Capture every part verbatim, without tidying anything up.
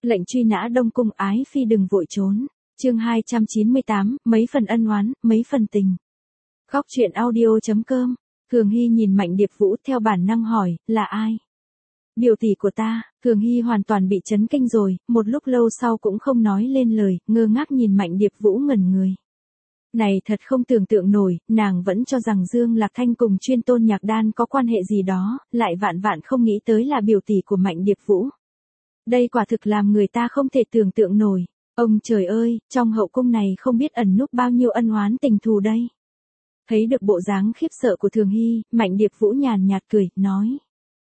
Lệnh truy nã Đông Cung ái phi đừng vội trốn. Chương hai trăm chín mươi tám, mấy phần ân oán, mấy phần tình. Góc truyện audio chấm com. Thường Hy nhìn Mạnh Điệp Vũ theo bản năng hỏi, là ai? Biểu tỷ của ta. Thường Hy hoàn toàn bị chấn kinh rồi, một lúc lâu sau cũng không nói lên lời, ngơ ngác nhìn Mạnh Điệp Vũ ngẩn người. Này thật không tưởng tượng nổi, nàng vẫn cho rằng Dương Lạc Thanh cùng Chuyên Tôn Nhạc Đan có quan hệ gì đó, lại vạn vạn không nghĩ tới là biểu tỷ của Mạnh Điệp Vũ. Đây quả thực làm người ta không thể tưởng tượng nổi. Ông trời ơi, trong hậu cung này không biết ẩn núp bao nhiêu ân oán tình thù đây. Thấy được bộ dáng khiếp sợ của Thường Hy, Mạnh Điệp Vũ nhàn nhạt cười, nói.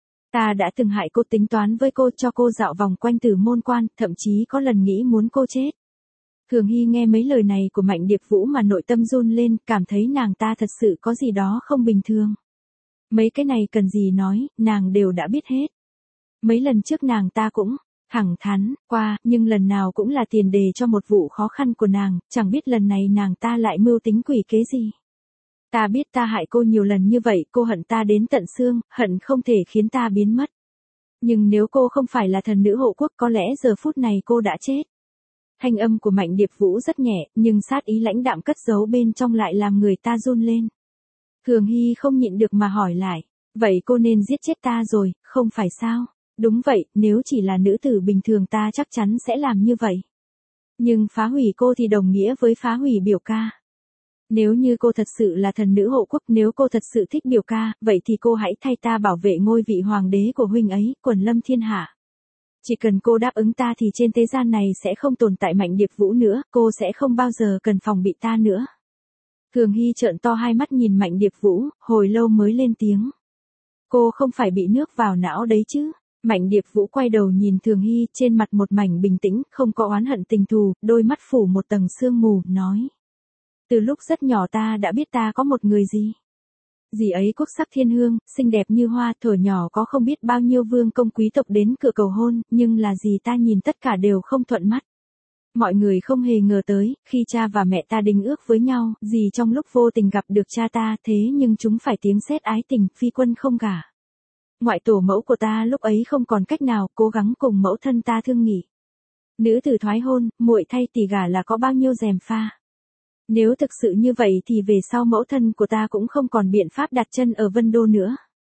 Ta đã từng hại cô, tính toán với cô, cho cô dạo vòng quanh Tử Môn Quan, thậm chí có lần nghĩ muốn cô chết. Thường Hy nghe mấy lời này của Mạnh Điệp Vũ mà nội tâm run lên, cảm thấy nàng ta thật sự có gì đó không bình thường. Mấy cái này cần gì nói, nàng đều đã biết hết. Mấy lần trước nàng ta cũng thẳng thắn qua, nhưng lần nào cũng là tiền đề cho một vụ khó khăn của nàng, chẳng biết lần này nàng ta lại mưu tính quỷ kế gì. Ta biết ta hại cô nhiều lần như vậy, cô hận ta đến tận xương, hận không thể khiến ta biến mất. Nhưng nếu cô không phải là thần nữ hộ quốc, có lẽ giờ phút này cô đã chết. Thanh âm của Mạnh Điệp Vũ rất nhẹ, nhưng sát ý lãnh đạm cất giấu bên trong lại làm người ta run lên. Thường Hy không nhịn được mà hỏi lại, vậy cô nên giết chết ta rồi, không phải sao? Đúng vậy, nếu chỉ là nữ tử bình thường ta chắc chắn sẽ làm như vậy. Nhưng phá hủy cô thì đồng nghĩa với phá hủy biểu ca. Nếu như cô thật sự là thần nữ hộ quốc, nếu cô thật sự thích biểu ca, vậy thì cô hãy thay ta bảo vệ ngôi vị hoàng đế của huynh ấy, quần lâm thiên hạ. Chỉ cần cô đáp ứng ta thì trên thế gian này sẽ không tồn tại Mạnh Điệp Vũ nữa, cô sẽ không bao giờ cần phòng bị ta nữa. Thường Hy trợn to hai mắt nhìn Mạnh Điệp Vũ, hồi lâu mới lên tiếng. Cô không phải bị nước vào não đấy chứ? Mạnh Điệp Vũ quay đầu nhìn Thường Hy, trên mặt một mảnh bình tĩnh, không có oán hận tình thù, đôi mắt phủ một tầng sương mù, nói. Từ lúc rất nhỏ ta đã biết ta có một người gì. Dì ấy quốc sắc thiên hương, xinh đẹp như hoa, thuở nhỏ có không biết bao nhiêu vương công quý tộc đến cửa cầu hôn, nhưng là dì ta nhìn tất cả đều không thuận mắt. Mọi người không hề ngờ tới, khi cha và mẹ ta đính ước với nhau, dì trong lúc vô tình gặp được cha ta, thế nhưng chúng phải tiếng sét ái tình, phi quân không gả. Ngoại tổ mẫu của ta lúc ấy không còn cách nào, cố gắng cùng mẫu thân ta thương nghị. Nữ tử thoái hôn, muội thay tỷ gả là có bao nhiêu rèm pha. Nếu thực sự như vậy thì về sau mẫu thân của ta cũng không còn biện pháp đặt chân ở Vân Đô nữa.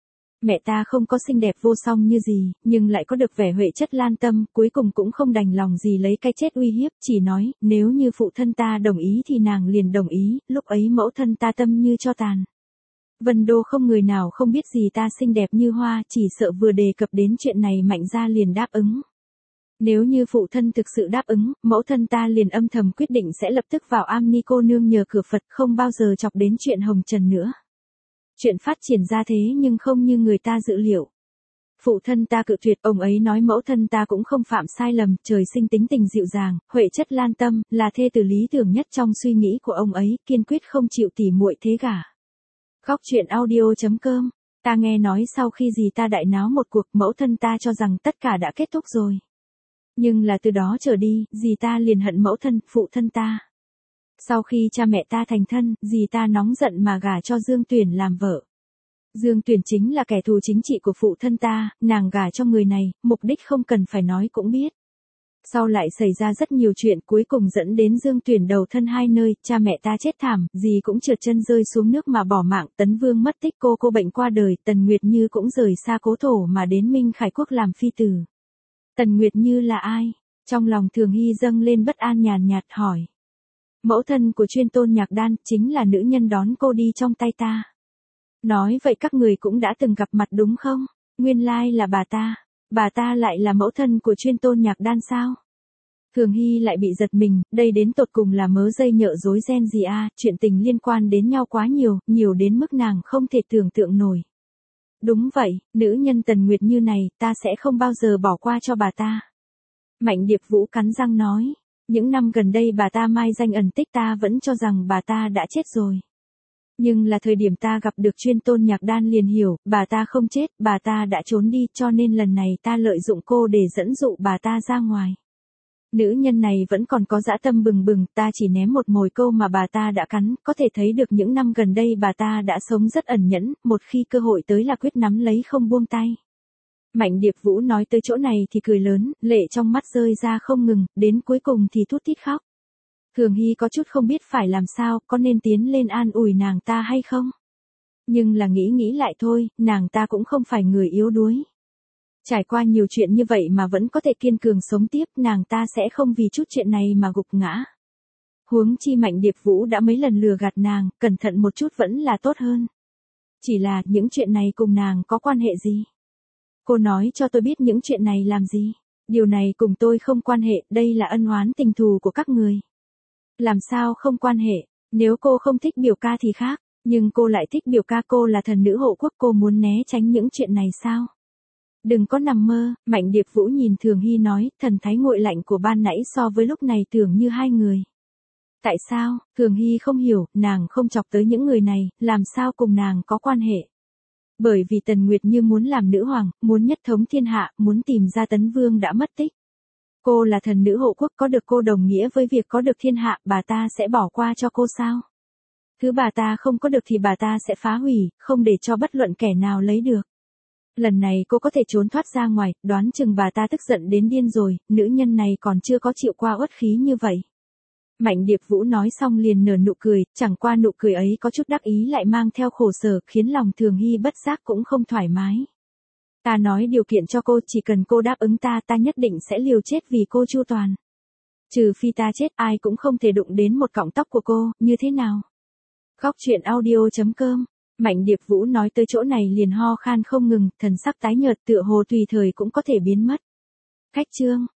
Mẹ ta không có xinh đẹp vô song như gì, nhưng lại có được vẻ huệ chất lan tâm, cuối cùng cũng không đành lòng gì lấy cái chết uy hiếp, chỉ nói, nếu như phụ thân ta đồng ý thì nàng liền đồng ý, lúc ấy mẫu thân ta tâm như cho tàn. Vân Đô không người nào không biết gì ta xinh đẹp như hoa, chỉ sợ vừa đề cập đến chuyện này Mạnh gia liền đáp ứng. Nếu như phụ thân thực sự đáp ứng, mẫu thân ta liền âm thầm quyết định sẽ lập tức vào am ni cô nương nhờ cửa Phật, không bao giờ chọc đến chuyện hồng trần nữa. Chuyện phát triển ra thế nhưng không như người ta dự liệu. Phụ thân ta cự tuyệt, ông ấy nói mẫu thân ta cũng không phạm sai lầm, trời sinh tính tình dịu dàng, huệ chất lan tâm, là thê tử lý tưởng nhất trong suy nghĩ của ông ấy, kiên quyết không chịu tỉ muội thế gả. Góc truyện audio chấm com. Ta nghe nói sau khi dì ta đại náo một cuộc, mẫu thân ta cho rằng tất cả đã kết thúc rồi. Nhưng là từ đó trở đi, dì ta liền hận mẫu thân, phụ thân ta. Sau khi cha mẹ ta thành thân, dì ta nóng giận mà gả cho Dương Tuyển làm vợ. Dương Tuyển chính là kẻ thù chính trị của phụ thân ta, nàng gả cho người này, mục đích không cần phải nói cũng biết. Sau lại xảy ra rất nhiều chuyện, cuối cùng dẫn đến Dương Tuyển đầu thân hai nơi, cha mẹ ta chết thảm, dì cũng trượt chân rơi xuống nước mà bỏ mạng, Tấn Vương mất tích, cô cô bệnh qua đời, Tần Nguyệt Như cũng rời xa cố thổ mà đến Minh Khải Quốc làm phi tử. Tần Nguyệt Như là ai? Trong lòng Thường Hy dâng lên bất an, nhàn nhạt hỏi. Mẫu thân của Chuyên Tôn Nhạc Đan, chính là nữ nhân đón cô đi trong tay ta. Nói vậy các người cũng đã từng gặp mặt đúng không? Nguyên lai là bà ta. Bà ta lại là mẫu thân của Chuyên Tôn Nhạc Đan sao? Thường Hy lại bị giật mình, đây đến tột cùng là mớ dây nhợ rối ren gì à, chuyện tình liên quan đến nhau quá nhiều, nhiều đến mức nàng không thể tưởng tượng nổi. Đúng vậy, nữ nhân Tần Nguyệt Như này, ta sẽ không bao giờ bỏ qua cho bà ta. Mạnh Điệp Vũ cắn răng nói, những năm gần đây bà ta mai danh ẩn tích, ta vẫn cho rằng bà ta đã chết rồi. Nhưng là thời điểm ta gặp được Chuyên Tôn Nhạc Đan liền hiểu, bà ta không chết, bà ta đã trốn đi, cho nên lần này ta lợi dụng cô để dẫn dụ bà ta ra ngoài. Nữ nhân này vẫn còn có dã tâm bừng bừng, ta chỉ ném một mồi câu mà bà ta đã cắn, có thể thấy được những năm gần đây bà ta đã sống rất ẩn nhẫn, một khi cơ hội tới là quyết nắm lấy không buông tay. Mạnh Điệp Vũ nói tới chỗ này thì cười lớn, lệ trong mắt rơi ra không ngừng, đến cuối cùng thì thút thít khóc. Thường Hy có chút không biết phải làm sao, có nên tiến lên an ủi nàng ta hay không? Nhưng là nghĩ nghĩ lại thôi, nàng ta cũng không phải người yếu đuối. Trải qua nhiều chuyện như vậy mà vẫn có thể kiên cường sống tiếp, nàng ta sẽ không vì chút chuyện này mà gục ngã. Huống chi Mạnh Điệp Vũ đã mấy lần lừa gạt nàng, cẩn thận một chút vẫn là tốt hơn. Chỉ là những chuyện này cùng nàng có quan hệ gì? Cô nói cho tôi biết những chuyện này làm gì? Điều này cùng tôi không quan hệ, đây là ân oán tình thù của các người. Làm sao không quan hệ? Nếu cô không thích biểu ca thì khác, nhưng cô lại thích biểu ca, cô là thần nữ hộ quốc, cô muốn né tránh những chuyện này sao? Đừng có nằm mơ. Mạnh Điệp Vũ nhìn Thường Hy nói, thần thái nguội lạnh của ban nãy so với lúc này tưởng như hai người. Tại sao? Thường Hy không hiểu, nàng không chọc tới những người này, làm sao cùng nàng có quan hệ? Bởi vì Tần Nguyệt Như muốn làm nữ hoàng, muốn nhất thống thiên hạ, muốn tìm ra Tấn Vương đã mất tích. Cô là thần nữ hộ quốc, có được cô đồng nghĩa với việc có được thiên hạ, bà ta sẽ bỏ qua cho cô sao? Thứ bà ta không có được thì bà ta sẽ phá hủy, không để cho bất luận kẻ nào lấy được. Lần này cô có thể trốn thoát ra ngoài, đoán chừng bà ta tức giận đến điên rồi, nữ nhân này còn chưa có chịu qua uất khí như vậy. Mạnh Điệp Vũ nói xong liền nở nụ cười, chẳng qua nụ cười ấy có chút đắc ý lại mang theo khổ sở, khiến lòng Thường Hy bất giác cũng không thoải mái. Ta nói điều kiện cho cô, chỉ cần cô đáp ứng ta, ta nhất định sẽ liều chết vì cô chu toàn. Trừ phi ta chết, ai cũng không thể đụng đến một cọng tóc của cô, như thế nào? Khóc chuyện audio chấm com. Mạnh Điệp Vũ nói tới chỗ này liền ho khan không ngừng, thần sắc tái nhợt tựa hồ tùy thời cũng có thể biến mất. Khách trương.